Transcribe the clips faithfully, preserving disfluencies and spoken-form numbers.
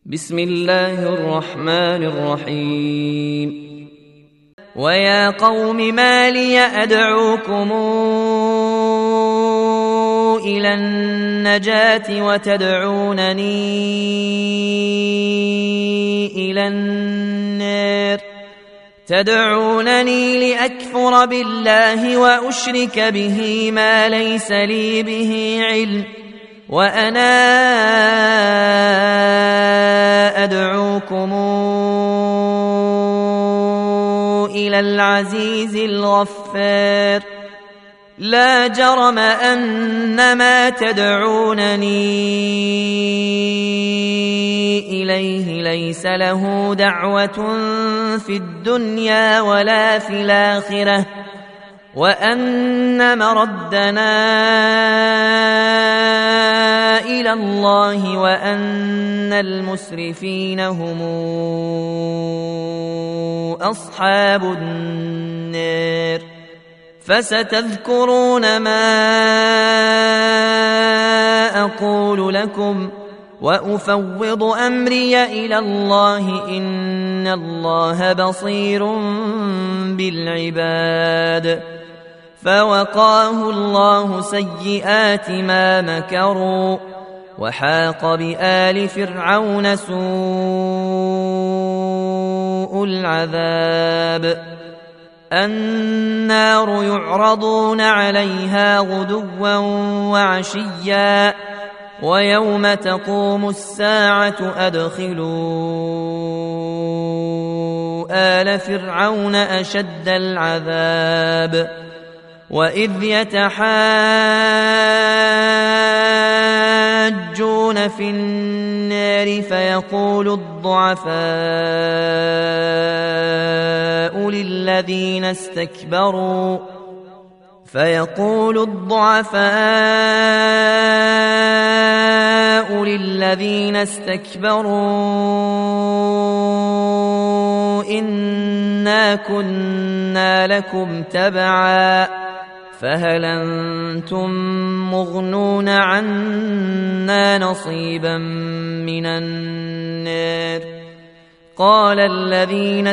بسم الله الرحمن الرحيم ويا قوم ما لي أدعوكم إلى النجاة وتدعونني إلى النار تدعونني لأكفر بالله وأشرك به ما ليس لي به علم وأنا أدعوكم إلى العزيز الغفار لا جرم أن ما تدعونني إليه ليس له دعوة في الدنيا ولا في الآخرة وأن مردنا إلى الله وأن المسرفين هم أصحاب النار فستذكرون ما أقول لكم وأفوض أمري إلى الله إن الله بصير بالعباد فوقاه الله سيئات ما مكروا وحاق بآل فرعون سوء العذاب النار يعرضون عليها غدوا وعشيا ويوم تقوم الساعة أدخلوا آل فرعون أشد العذاب وإذ يتحاجون في النار فيقول الضعفاء للذين استكبروا فيقول الضعفاء للذين استكبروا إنا كنا لكم تبعا فهل أنتم مغنون عنا نصيبا من النار قال الذين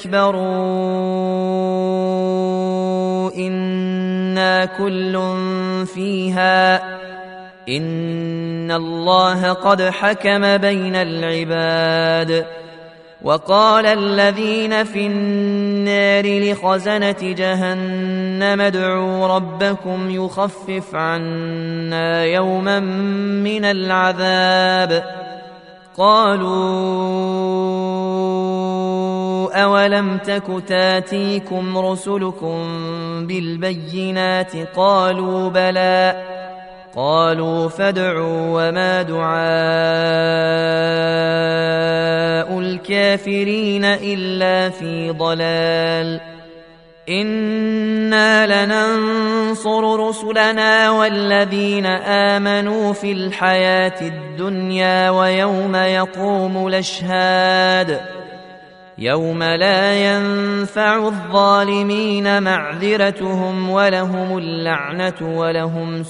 استكبروا إنا كل فيها إن الله قد حكم بين العباد وقال الذين في النار لخزنة جهنم ادعوا ربكم يخفف عنا يوما من العذاب قالوا أولم تك تاتيكم رسلكم بالبينات قالوا بلى قالوا فادعوا وما دعاء الكافرين إلا في ضلال إنا لننصر رسلنا والذين آمنوا في الحياة الدنيا ويوم يقوم الأشهاد يوم لا ينفع الظالمين معذرتهم ولهم اللعنة ولهم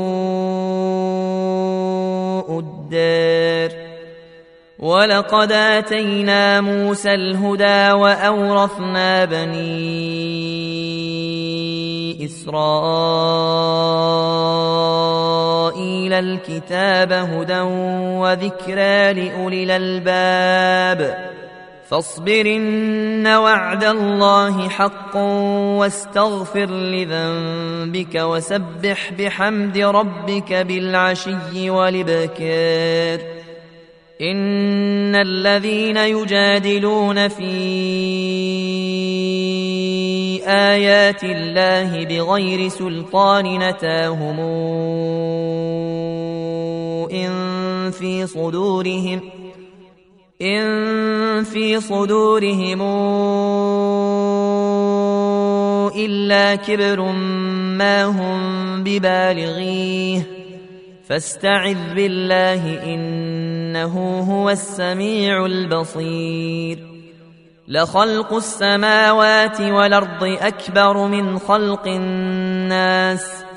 سوء الدار ولقد آتينا موسى الهدى وأورثنا بني إسرائيل الكتاب هدى وذكرى لأولي الألباب فاصبر إن وعد الله حق واستغفر لذنبك وسبح بحمد ربك بالعشي والإبكار إن الذين يجادلون في آيات الله بغير سلطان نتاهم إن في صدورهم إن في صدورهم إلا كبر ما هم ببالغيه فاستعذ بالله إنه هو السميع البصير لخلق السماوات والأرض أكبر من خلق الناس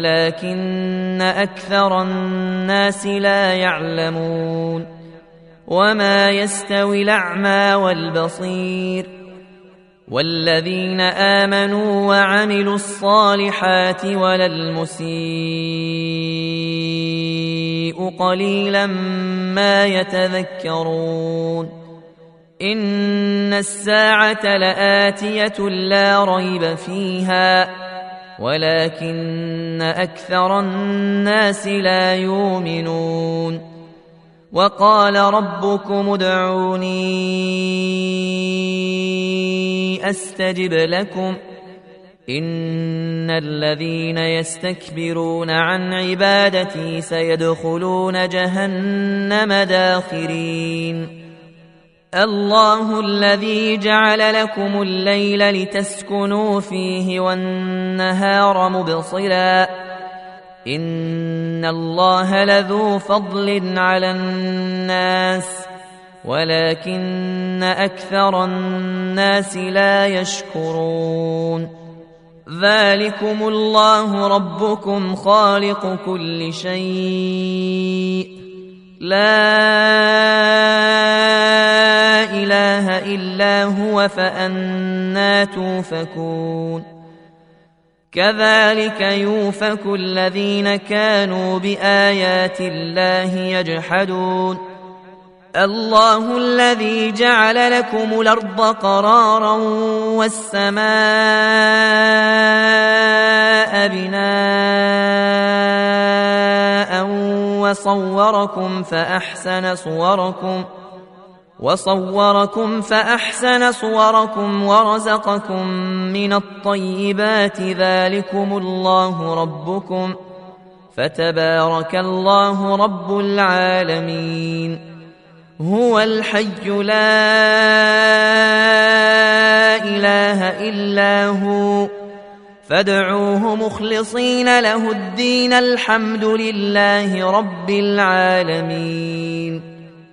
ولكن أكثر الناس لا يعلمون وما يستوي الأعمى والبصير والذين آمنوا وعملوا الصالحات ولا المسيء قليلا ما يتذكرون إن الساعة لآتية لا ريب فيها ولكن أكثر الناس لا يؤمنون وقال ربكم ادعوني أستجب لكم إن الذين يستكبرون عن عبادتي سيدخلون جهنم داخرين الله الذي جعل لكم الليل لتسكنوا فيه والنهار مبصرا إن الله لذو فضل على الناس ولكن أكثر الناس لا يشكرون ذلكم الله ربكم خالق كل شيء لا إله إلا هو فأنى توفكون كذلك يؤفك الذين كانوا بآيات الله يجحدون الله الذي جعل لكم الأرض قرارا والسماء بناء وصوركم فأحسن صوركم وصوركم فأحسن صوركم ورزقكم من الطيبات ذلكم الله ربكم فتبارك الله رب العالمين هو الحي لا إله إلا هو فادعوه مخلصين له الدين الحمد لله رب العالمين